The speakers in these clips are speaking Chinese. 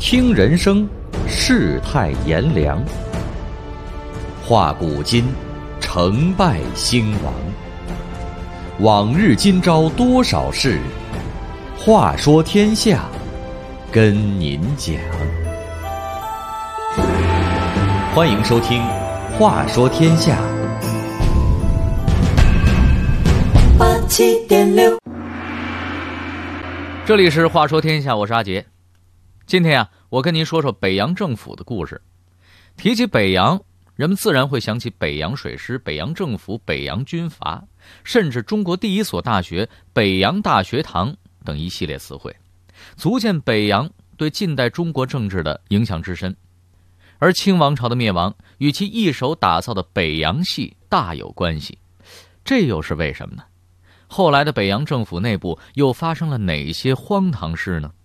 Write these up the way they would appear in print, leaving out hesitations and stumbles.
听人生，世态炎凉；话古今，成败兴亡。往日今朝多少事，话说天下，跟您讲。欢迎收听《话说天下》。 87.6， 这里是话说天下，我是阿杰。今天我跟您说说北洋政府的故事。提起北洋，人们自然会想起北洋水师、北洋政府、北洋军阀，甚至中国第一所大学北洋大学堂等一系列词汇，足见北洋对近代中国政治的影响之深。而清王朝的灭亡与其一手打造的北洋系大有关系，这又是为什么呢？后来的北洋政府内部又发生了哪些荒唐事呢？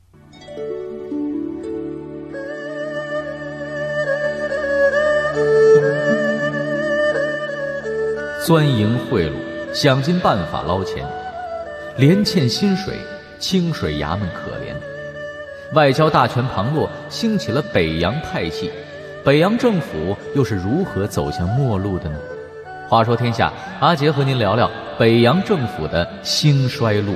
钻营贿赂，想尽办法捞钱，连欠薪水，清水衙门可怜。外交大权旁落，兴起了北洋派系，北洋政府又是如何走向末路的呢？话说天下，阿杰和您聊聊北洋政府的兴衰路。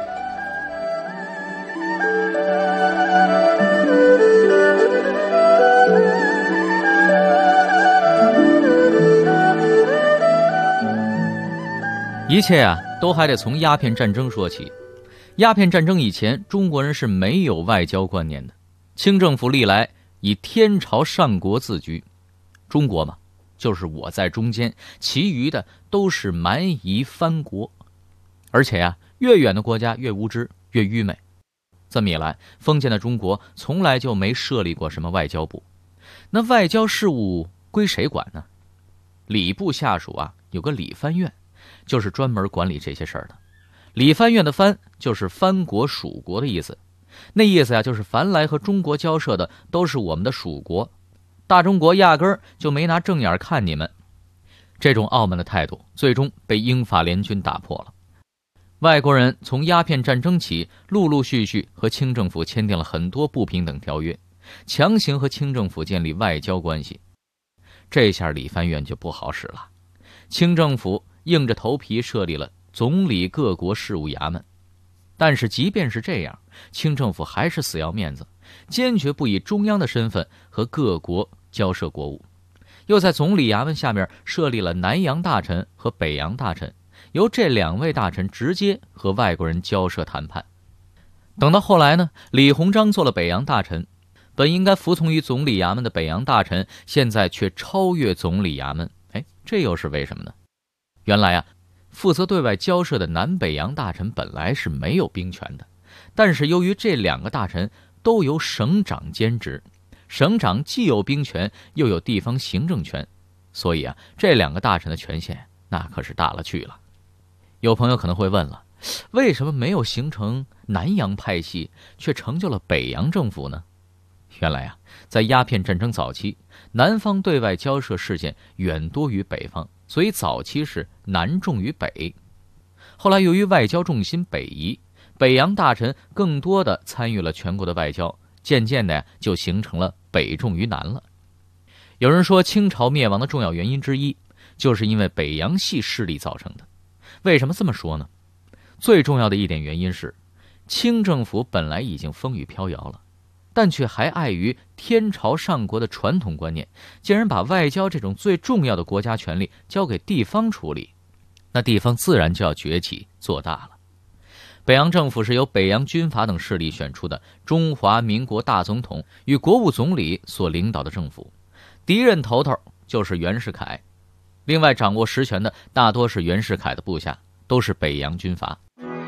一切都还得从鸦片战争说起。鸦片战争以前，中国人是没有外交观念的。清政府历来以天朝上国自居，中国嘛，就是我在中间，其余的都是蛮夷藩国。而且越远的国家越无知，越愚昧。这么一来，封建的中国从来就没设立过什么外交部。那外交事务归谁管呢？礼部下属有个礼藩院，就是专门管理这些事儿的。礼藩院的藩就是藩国属国的意思，那意思就是凡来和中国交涉的都是我们的属国，大中国压根儿就没拿正眼看你们。这种傲慢的态度最终被英法联军打破了。外国人从鸦片战争起，陆陆续续和清政府签订了很多不平等条约，强行和清政府建立外交关系。这下礼藩院就不好使了。清政府硬着头皮设立了总理各国事务衙门，但是即便是这样，清政府还是死要面子，坚决不以中央的身份和各国交涉国务。又在总理衙门下面设立了南洋大臣和北洋大臣，由这两位大臣直接和外国人交涉谈判。等到后来呢，李鸿章做了北洋大臣，本应该服从于总理衙门的北洋大臣，现在却超越总理衙门。这又是为什么呢？原来负责对外交涉的南北洋大臣本来是没有兵权的，但是由于这两个大臣都由省长兼职，省长既有兵权又有地方行政权，所以这两个大臣的权限那可是大了去了。有朋友可能会问了，为什么没有形成南洋派系，却成就了北洋政府呢？原来在鸦片战争早期，南方对外交涉事件远多于北方，所以早期是南重于北。后来由于外交重心北移，北洋大臣更多的参与了全国的外交，渐渐的就形成了北重于南了。有人说清朝灭亡的重要原因之一，就是因为北洋系势力造成的。为什么这么说呢？最重要的一点原因是，清政府本来已经风雨飘摇了，但却还碍于天朝上国的传统观念，竟然把外交这种最重要的国家权力交给地方处理，那地方自然就要崛起做大了。北洋政府是由北洋军阀等势力选出的中华民国大总统与国务总理所领导的政府，第一任头头就是袁世凯，另外掌握实权的大多是袁世凯的部下，都是北洋军阀。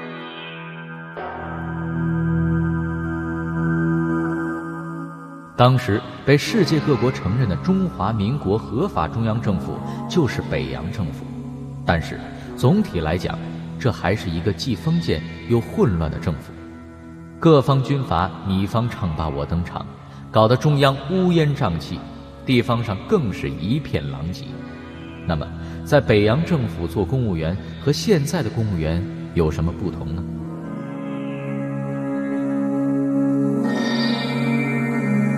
当时被世界各国承认的中华民国合法中央政府就是北洋政府，但是总体来讲，这还是一个既封建又混乱的政府。各方军阀你方唱罢我登场，搞得中央乌烟瘴气，地方上更是一片狼藉。那么在北洋政府做公务员和现在的公务员有什么不同呢？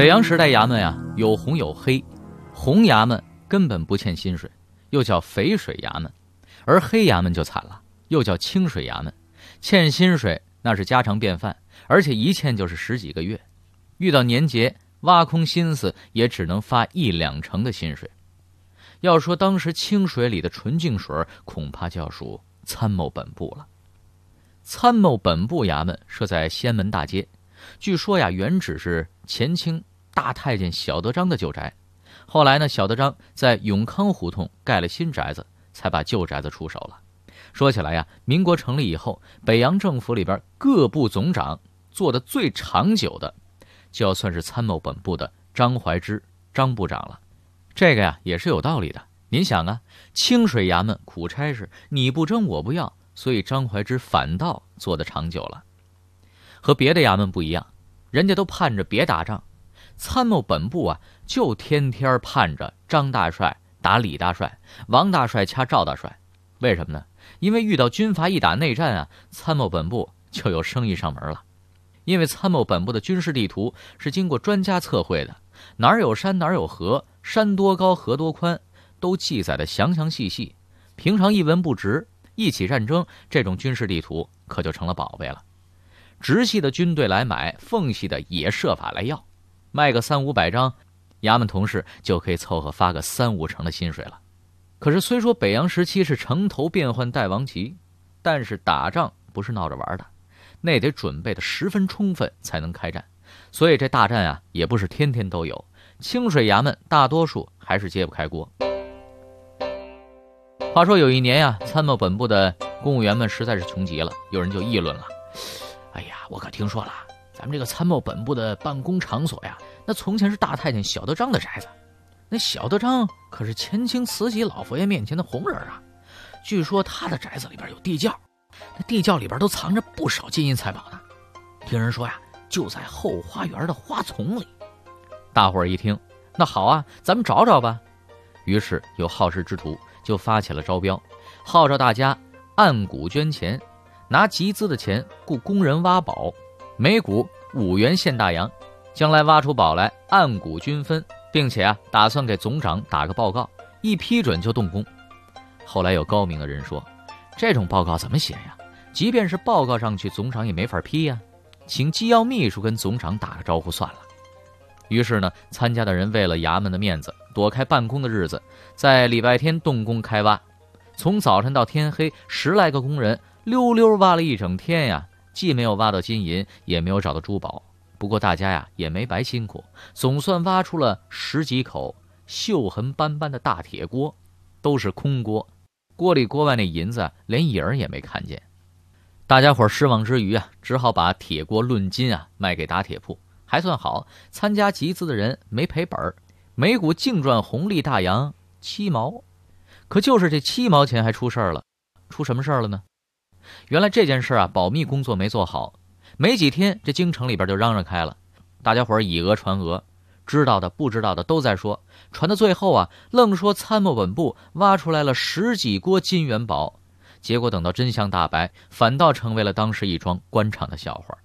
北洋时代衙门呀，有红有黑，红衙门根本不欠薪水，又叫肥水衙门，而黑衙门就惨了，又叫清水衙门，欠薪水那是家常便饭，而且一欠就是10几个月，遇到年节挖空心思也只能发1、2成的薪水。要说当时清水里的纯净水，恐怕就要数参谋本部了。参谋本部衙门设在西安门大街，据说呀，原址是前清大太监小德张的旧宅，后来呢，小德张在永康胡同盖了新宅子，才把旧宅子出手了。说起来呀，民国成立以后，北洋政府里边各部总长做的最长久的，就要算是参谋本部的张怀之张部长了。这个呀也是有道理的。您想啊，清水衙门苦差事，你不争我不要，所以张怀之反倒做得长久了。和别的衙门不一样，人家都盼着别打仗，参谋本部啊就天天盼着张大帅打李大帅，王大帅掐赵大帅。为什么呢？因为遇到军阀一打内战啊，参谋本部就有生意上门了。因为参谋本部的军事地图是经过专家测绘的，哪儿有山哪儿有河，山多高河多宽，都记载的详详细细。平常一文不值，一起战争，这种军事地图可就成了宝贝了。直系的军队来买，奉系的也设法来要，卖个300、500张，衙门同事就可以凑合发个3、5成的薪水了。可是虽说北洋时期是城头变换大王旗，但是打仗不是闹着玩的，那得准备的十分充分才能开战，所以这大战啊也不是天天都有，清水衙门大多数还是揭不开锅。话说有一年呀，参谋本部的公务员们实在是穷极了，有人就议论了：哎呀，我可听说了，咱们这个参谋本部的办公场所呀，那从前是大太监小德张的宅子，那小德张可是前清慈禧老佛爷面前的红人啊，据说他的宅子里边有地窖，那地窖里边都藏着不少金银财宝呢。听人说呀，就在后花园的花丛里。大伙儿一听，那好啊，咱们找找吧。于是有好事之徒就发起了招标，号召大家按股捐钱，拿集资的钱雇工人挖宝，每股5元现大洋，将来挖出宝来按股均分，并且啊，打算给总长打个报告，一批准就动工。后来有高明的人说，这种报告怎么写呀？即便是报告上去，总长也没法批呀，请机要秘书跟总长打个招呼算了。于是呢，参加的人为了衙门的面子，躲开办公的日子，在礼拜天动工开挖，从早晨到天黑，10来个工人溜溜挖了一整天呀，既没有挖到金银，也没有找到珠宝。不过大家呀也没白辛苦，总算挖出了10几口锈痕斑斑的大铁锅，都是空锅，锅里锅外那银子连影儿也没看见。大家伙失望之余啊，只好把铁锅论斤啊卖给打铁铺。还算好，参加集资的人没赔本，每股净赚红利大洋7毛。可就是这7毛钱还出事儿了。出什么事儿了呢？原来这件事啊，保密工作没做好，没几天这京城里边就嚷嚷开了，大家伙以讹传讹，知道的不知道的都在说，传到最后啊，愣说参谋本部挖出来了10几锅金元宝，结果等到真相大白，反倒成为了当时一桩官场的笑话。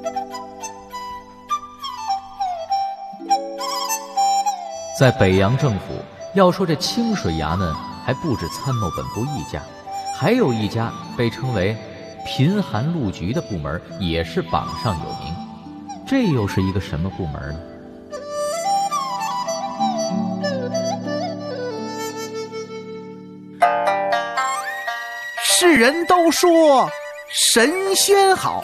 在北洋政府，要说这清水衙门还不止参谋本部一家，还有一家被称为贫寒路局的部门也是榜上有名。这又是一个什么部门呢？ 世人都说神仙好，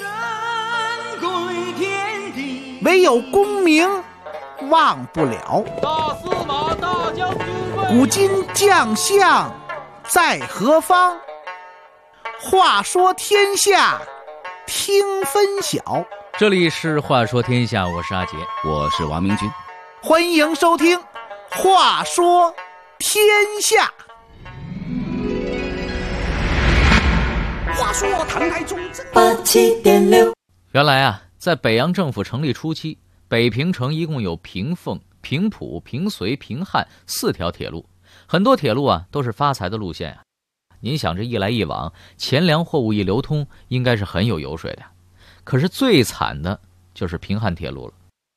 唯有功名忘不了。 大司马大将军古今将相在何方？话说天下听分晓。 这里是话说天下，我是阿杰， 我是王明军， 欢迎收听话说天下。话说唐太宗 87.6。 原来啊，在北洋政府成立初期，北平城一共有平凤、平埔、平绥、平汉4条铁路，很多铁路啊都是发财的路线啊。您想这一来一往，钱粮货物一流通，应该是很有油水的。可是最惨的就是平汉铁路了。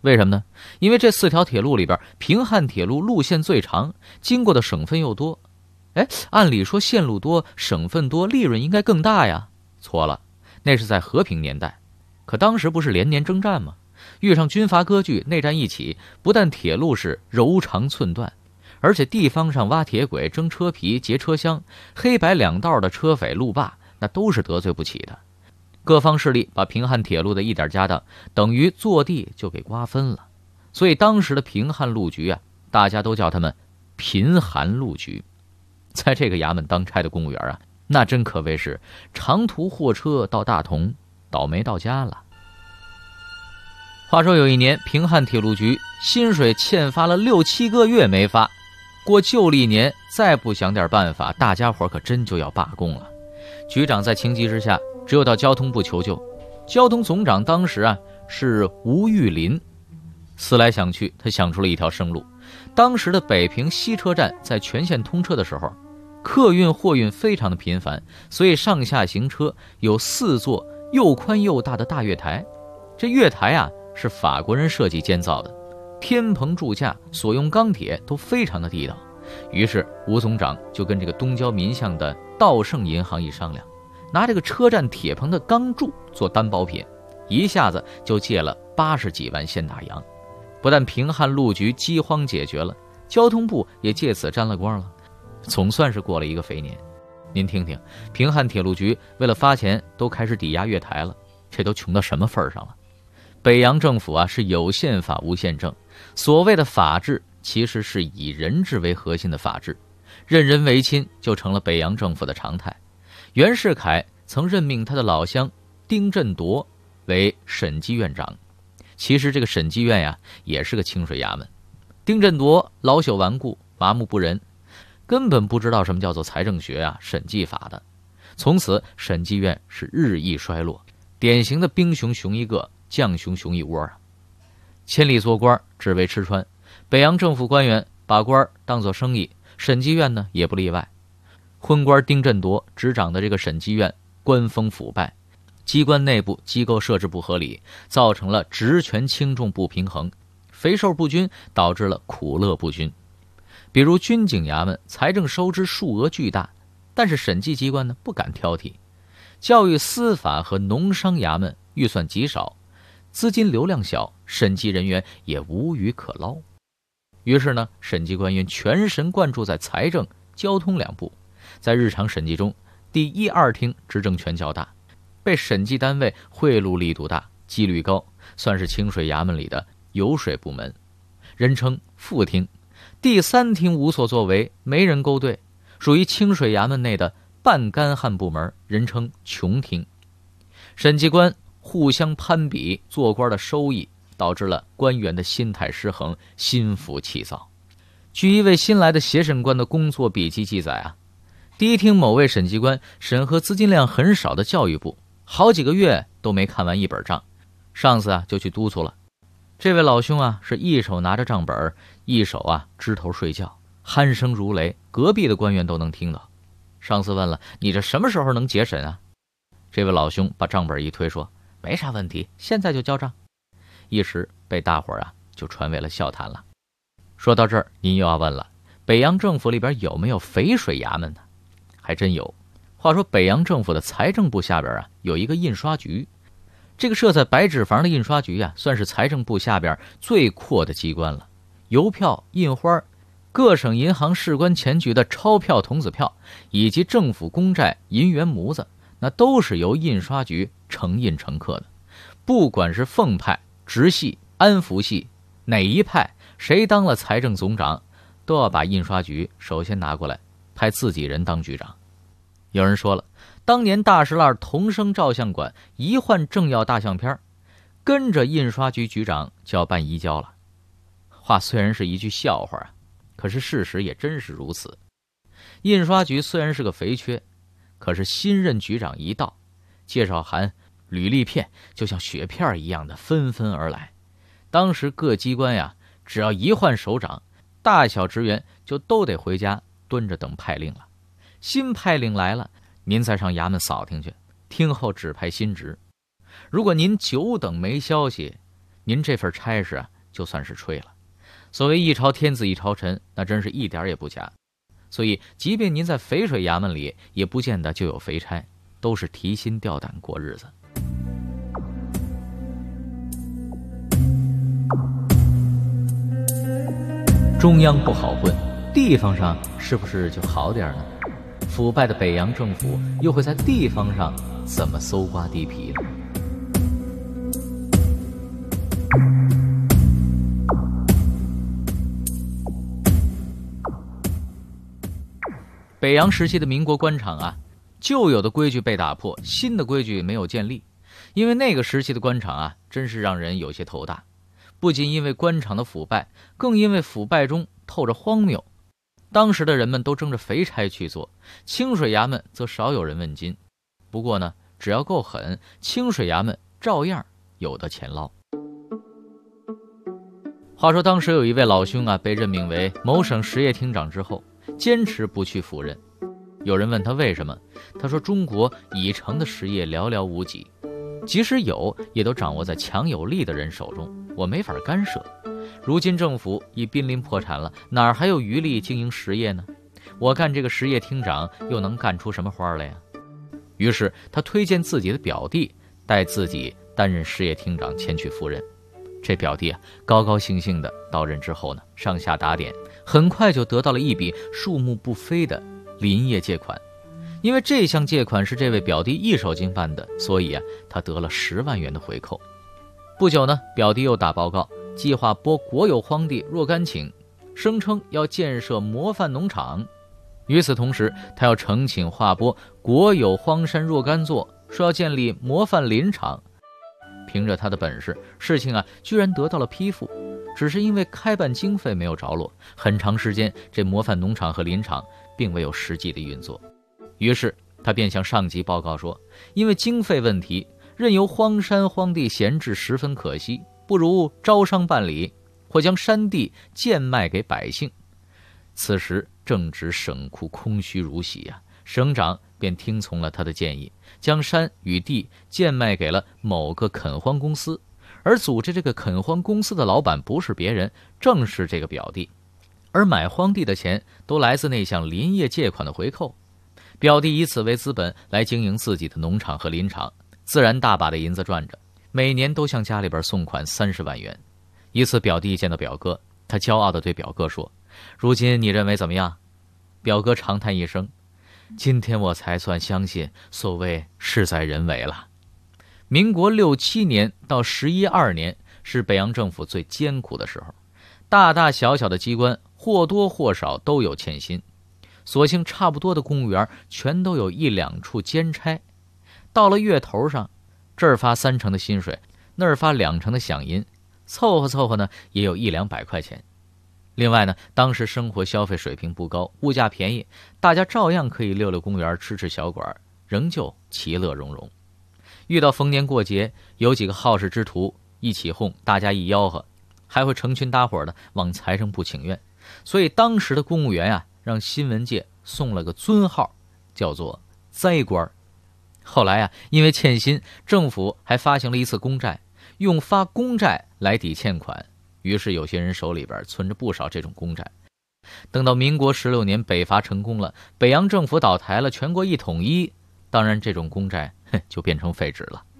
为什么呢？因为这4条铁路里边，平汉铁路路线最长，经过的省份又多。按理说线路多，省份多，利润应该更大呀。错了，那是在和平年代。可当时不是连年征战吗？遇上军阀割据，内战一起，不但铁路是柔肠寸断，而且地方上挖铁轨、征车皮、劫车厢，黑白两道的车匪路霸，那都是得罪不起的。各方势力把平汉铁路的一点家当，等于坐地就给瓜分了。所以当时的平汉路局啊，大家都叫他们贫寒路局。在这个衙门当差的公务员啊，那真可谓是长途货车到大同，倒霉到家了。话说有一年，平汉铁路局薪水欠发了6、7个月没发，过旧历年再不想点办法，大家伙可真就要罢工了。局长在情急之下，只有到交通部求救。交通总长当时啊是吴玉林，思来想去，他想出了一条生路。当时的北平西车站在全线通车的时候，客运货运非常的频繁，所以上下行车有4座又宽又大的大月台。这月台啊是法国人设计建造的，天棚柱架所用钢铁都非常的地道。于是吴总长就跟这个东交民巷的道盛银行一商量，拿这个车站铁棚的钢柱做担保品，一下子就借了80几万现大洋。不但平汉路局饥荒解决了，交通部也借此沾了光了，总算是过了一个肥年。您听听，平汉铁路局为了发钱都开始抵押月台了，这都穷到什么份上了？北洋政府啊是有宪法无宪政，所谓的法治其实是以人治为核心的法治，任人唯亲就成了北洋政府的常态。袁世凯曾任命他的老乡丁振铎为审计院长，其实这个审计院呀也是个清水衙门。丁振铎老朽顽固，麻木不仁，根本不知道什么叫做财政学啊、审计法的。从此审计院是日益衰落，典型的兵熊熊一个，将熊熊一窝啊。千里做官只为吃穿，北洋政府官员把官当作生意，审计院呢也不例外。昏官丁振铎执掌的这个审计院官风腐败，机关内部机构设置不合理，造成了职权轻重不平衡，肥瘦不均，导致了苦乐不均。比如军警衙门财政收支数额巨大，但是审计机关呢不敢挑剔；教育司法和农商衙门预算极少，资金流量小，审计人员也无鱼可捞。于是呢，审计官员全神贯注在财政、交通2部，在日常审计中，第1、2厅执政权较大，被审计单位贿赂力度大，几率高，算是清水衙门里的油水部门，人称副厅。第3厅无所作为，没人勾兑，属于清水衙门内的半干旱部门，人称穷厅。审计官互相攀比做官的收益，导致了官员的心态失衡，心浮气躁。据一位新来的协审官的工作笔记记载啊，第1厅某位审计官审核资金量很少的教育部，好几个月都没看完一本账，上司啊就去督促了。这位老兄啊是一手拿着账本，一手啊支头睡觉，鼾声如雷，隔壁的官员都能听到。上司问了，你这什么时候能结审啊？这位老兄把账本一推说，没啥问题，现在就交账。一时被大伙啊就传为了笑谈了。说到这儿，您又要问了，北洋政府里边有没有肥水衙门呢？还真有。话说北洋政府的财政部下边啊有一个印刷局，这个设在白纸房的印刷局啊算是财政部下边最阔的机关了。邮票、印花、各省银行事关钱局的钞票、铜子票，以及政府公债、银元模子，那都是由印刷局承印承刻的。不管是奉派、直系、安福系哪一派，谁当了财政总长，都要把印刷局首先拿过来，派自己人当局长。有人说了，当年大石烂同生照相馆一换政要大相片，跟着印刷局局长就要办移交了。话虽然是一句笑话啊，可是事实也真是如此。印刷局虽然是个肥缺，可是新任局长一到，介绍函、履历片就像雪片一样的纷纷而来。当时各机关呀，只要一换首长，大小职员就都得回家蹲着等派令了。新派令来了，您再上衙门扫听去，听候指派新职。如果您久等没消息，您这份差事啊就算是吹了。所谓一朝天子一朝臣，那真是一点也不假。所以即便您在淝水衙门里，也不见得就有肥差，都是提心吊胆过日子。中央不好混，地方上是不是就好点呢？腐败的北洋政府又会在地方上怎么搜刮地皮呢？北洋时期的民国官场啊，旧有的规矩被打破，新的规矩没有建立。因为那个时期的官场啊，真是让人有些头大。不仅因为官场的腐败，更因为腐败中透着荒谬。当时的人们都争着肥差去做，清水衙门则少有人问津。不过呢，只要够狠，清水衙门照样有的钱捞。话说当时有一位老兄啊，被任命为某省实业厅长之后，坚持不去赴任。有人问他为什么，他说中国已成的实业寥寥无几，即使有也都掌握在强有力的人手中，我没法干涉。如今政府已濒临破产了，哪儿还有余力经营实业呢？我干这个实业厅长又能干出什么花来呀？于是他推荐自己的表弟带自己担任实业厅长前去赴任。这表弟啊，高高兴兴的到任之后呢，上下打点，很快就得到了一笔数目不菲的林业借款。因为这项借款是这位表弟一手经办的，所以啊，他得了10万元的回扣。不久呢，表弟又打报告，计划拨国有荒地若干顷，声称要建设模范农场。与此同时，他要呈请划拨国有荒山若干座，说要建立模范林场。凭着他的本事，事情啊居然得到了批复，只是因为开办经费没有着落，很长时间这模范农场和林场并未有实际的运作。于是他便向上级报告说，因为经费问题，任由荒山荒地闲置十分可惜，不如招商办理，或将山地贱卖给百姓。此时正值省库空虚如洗啊，省长便听从了他的建议，将山与地贱卖给了某个垦荒公司，而组织这个垦荒公司的老板不是别人，正是这个表弟。而买荒地的钱都来自那项林业借款的回扣，表弟以此为资本来经营自己的农场和林场，自然大把的银子赚着，每年都向家里边送款30万元。一次表弟见到表哥，他骄傲地对表哥说，如今你认为怎么样？表哥长叹一声，今天我才算相信所谓事在人为了。民国6、7年到11、2年是北洋政府最艰苦的时候，大大小小的机关或多或少都有欠薪，所幸差不多的公务员全都有1、2处兼差。到了月头上，这儿发3成的薪水，那儿发2成的饷银，凑合凑合呢也有100、200块钱。另外呢，当时生活消费水平不高，物价便宜，大家照样可以溜溜公园，吃吃小馆，仍旧其乐融融。遇到逢年过节，有几个好事之徒一起哄，大家一吆喝，还会成群搭伙的往财政部请愿。所以当时的公务员啊，让新闻界送了个尊号，叫做灾官。后来啊，因为欠薪，政府还发行了一次公债，用发公债来抵欠款。于是有些人手里边存着不少这种公债。等到民国16年北伐成功了，北洋政府倒台了，全国一统一，当然这种公债就变成废纸了。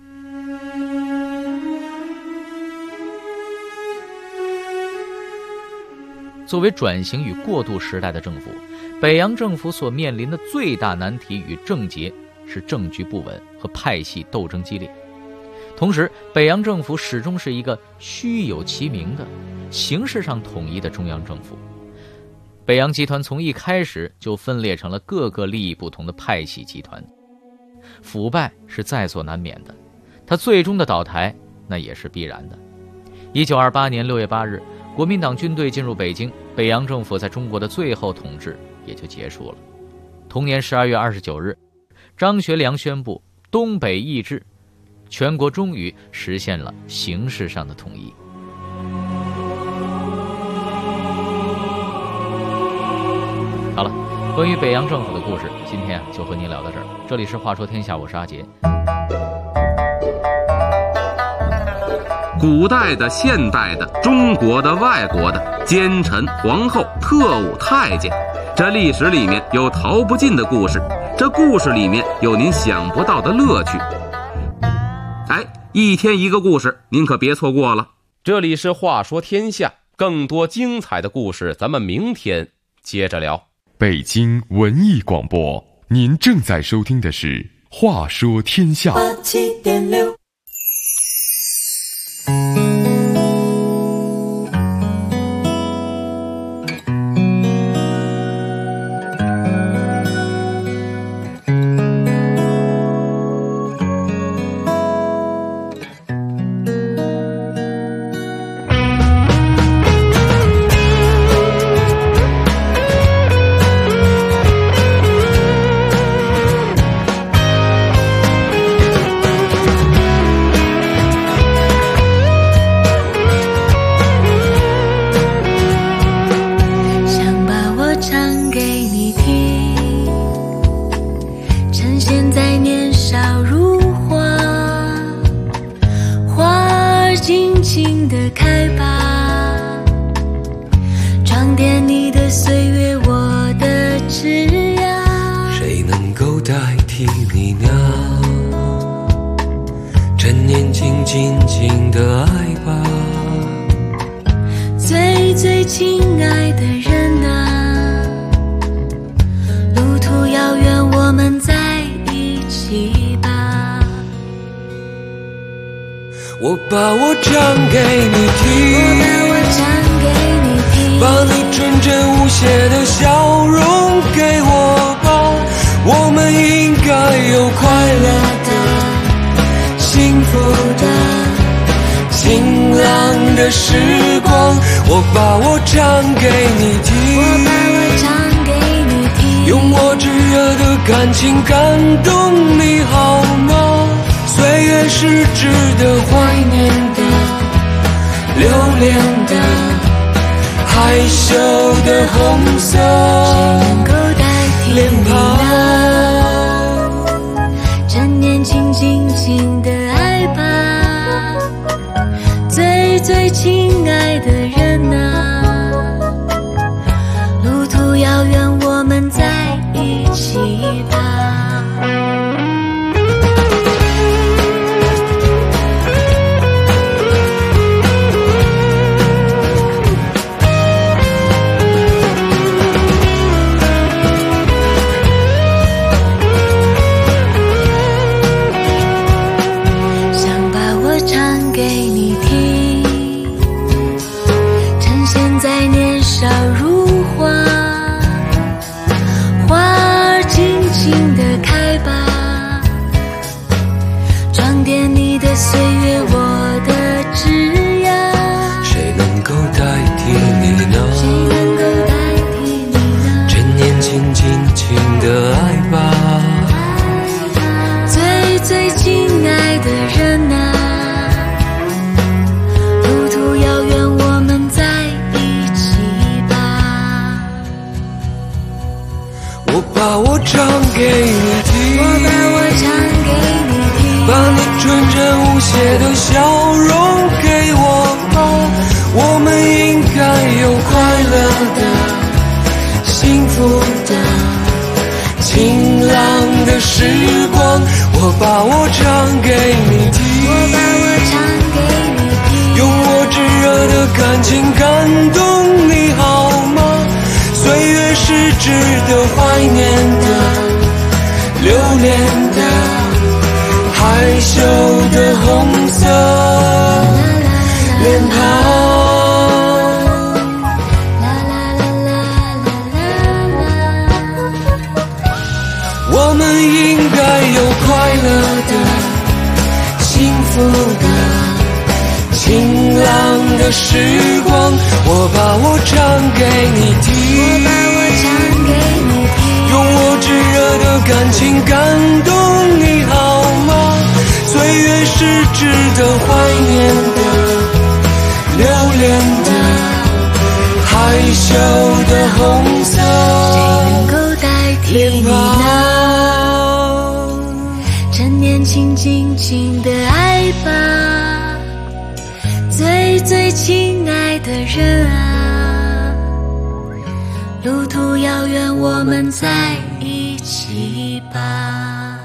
作为转型与过渡时代的政府，北洋政府所面临的最大难题与症结是政局不稳和派系斗争激烈。同时，北洋政府始终是一个虚有其名的、形式上统一的中央政府。北洋集团从一开始就分裂成了各个利益不同的派系集团，腐败是在所难免的，它最终的倒台那也是必然的。1928年6月8日，国民党军队进入北京，北洋政府在中国的最后统治也就结束了。同年12月29日，张学良宣布东北易帜，全国终于实现了形式上的统一。好了，关于北洋政府的故事，今天就和您聊到这儿。这里是话说天下，我是阿杰。 古代的、现代的、中国的、外国的，奸臣、皇后、特务、太监，这历史里面有逃不尽的故事，这故事里面有您想不到的乐趣。哎，一天一个故事，您可别错过了。 这里是话说天下，更多精彩的故事咱们明天接着聊。 北京文艺广播，您正在收听的是话说天下。 87.6 我把我唱给你听，把你纯真无邪的笑容给我吧，我们应该有快乐的、幸福的、晴朗的时光。我把我唱给你听，用我炙热的感情感动你好吗？岁月是值得怀念的、留恋的、害羞的红色脸庞， 趁年轻轻轻地爱吧，最最亲爱的人啊，路途遥远我们在一起吧。岁月我的枝桠， 谁能够代替你呢？趁年轻轻轻的爱吧， 最最亲爱的人啊，路途遥远我们在一起吧。 我把我唱给你听，把你纯真无邪的笑容给我吧，我们应该有快乐的、幸福的、晴朗的时光。我把我唱给你听，用我炙热的感情感动你好吗？岁月是值得怀念的、留恋的、害羞的红色脸庞，我们应该有快乐的、幸福的、晴朗的时光。我把我唱给你听，用我炙热的感情感动你好吗？岁月是值得怀念的、留恋的、害羞的红色脸庞， 趁年轻轻轻的爱吧， 最亲爱的人啊，路途遥远，我们在一起吧。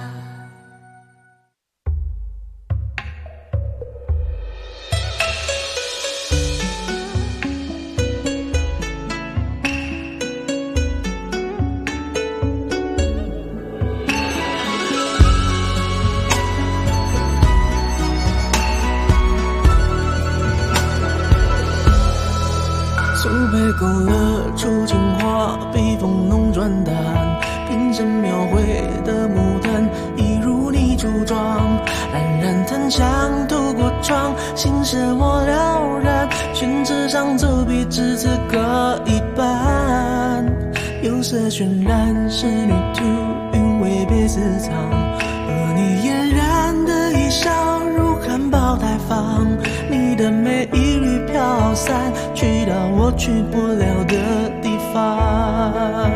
苏北勾勒出情画，笔锋浓转淡，平生描绘的牡丹，一如你梳妆。冉冉檀香透过窗，心事我了然。宣纸上走笔，只字各一半。釉色渲染，仕女图，韵味被私藏。而你嫣然的一笑，如含苞待放。你的美一缕飘散，去到我去不了的地方。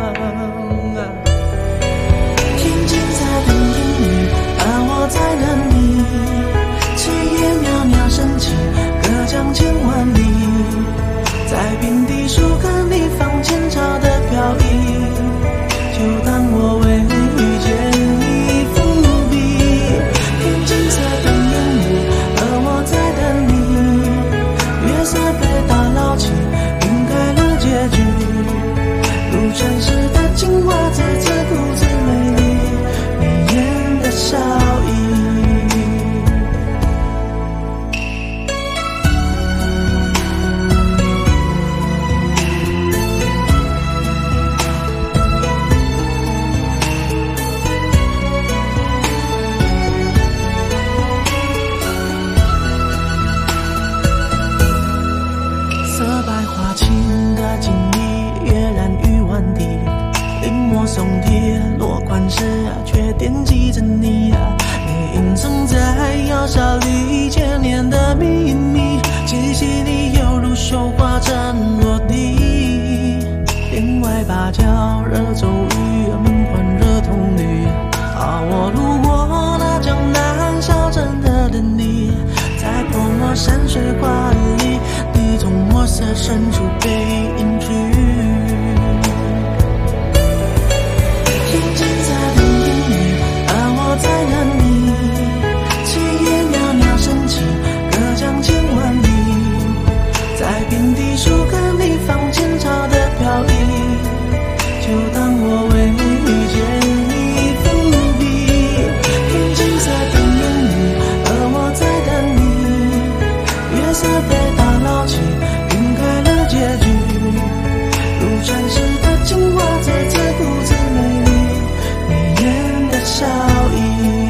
天青色等烟雨，而我在等你。炊烟袅袅升起，隔江千万里。在平地树跟你放前朝的飘逸，就当我为遇见你伏笔。天青色等烟雨，而我在等你。月色被打捞起，晕开了结局。如传世的情话，字字故字美丽，你眼的笑意。色白花青的锦衣，跃然于万地。临摹松贴落款时，却惦记着你。你隐藏在窑烧里千年的秘密，气息里犹如绣花针落地。帘外芭蕉惹骤雨，门环惹铜绿。我路过那江南小镇的等你，在泼墨山水画里，你从墨色深处被隐去。天青色等烟雨，而我在等你。炊烟袅袅升起，隔江千万里。在平地树跟你放前朝的飘逸，就当我为遇见你伏笔。天青色等烟雨，而我在等你。月色被打捞起，晕开了结局。如传世的情话，字字故字美丽，你眼的笑意。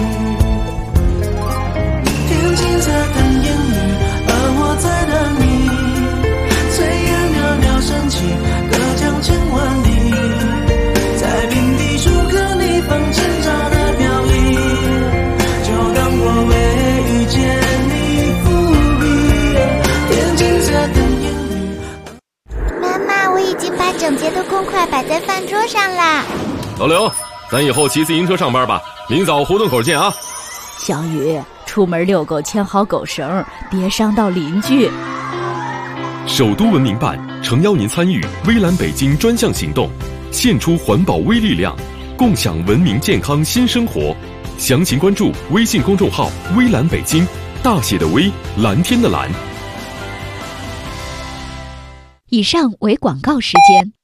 天青色等烟雨，而我在等你。炊烟袅袅升起，隔江千万里。在平地树跟你放前朝的飘逸，就当我为遇见你伏笔。天青色等烟雨。 妈妈，我已经把整洁的公筷摆在饭桌上啦。 老刘，咱以后骑自行车上班吧，明早胡同口见啊。 小雨，出门遛狗牵好狗绳，别伤到邻居。 首都文明办诚邀您参与微蓝北京专项行动，献出环保微力量，共享文明健康新生活。详情关注微信公众号微蓝北京，大写的微，蓝天的蓝。 以上为广告时间。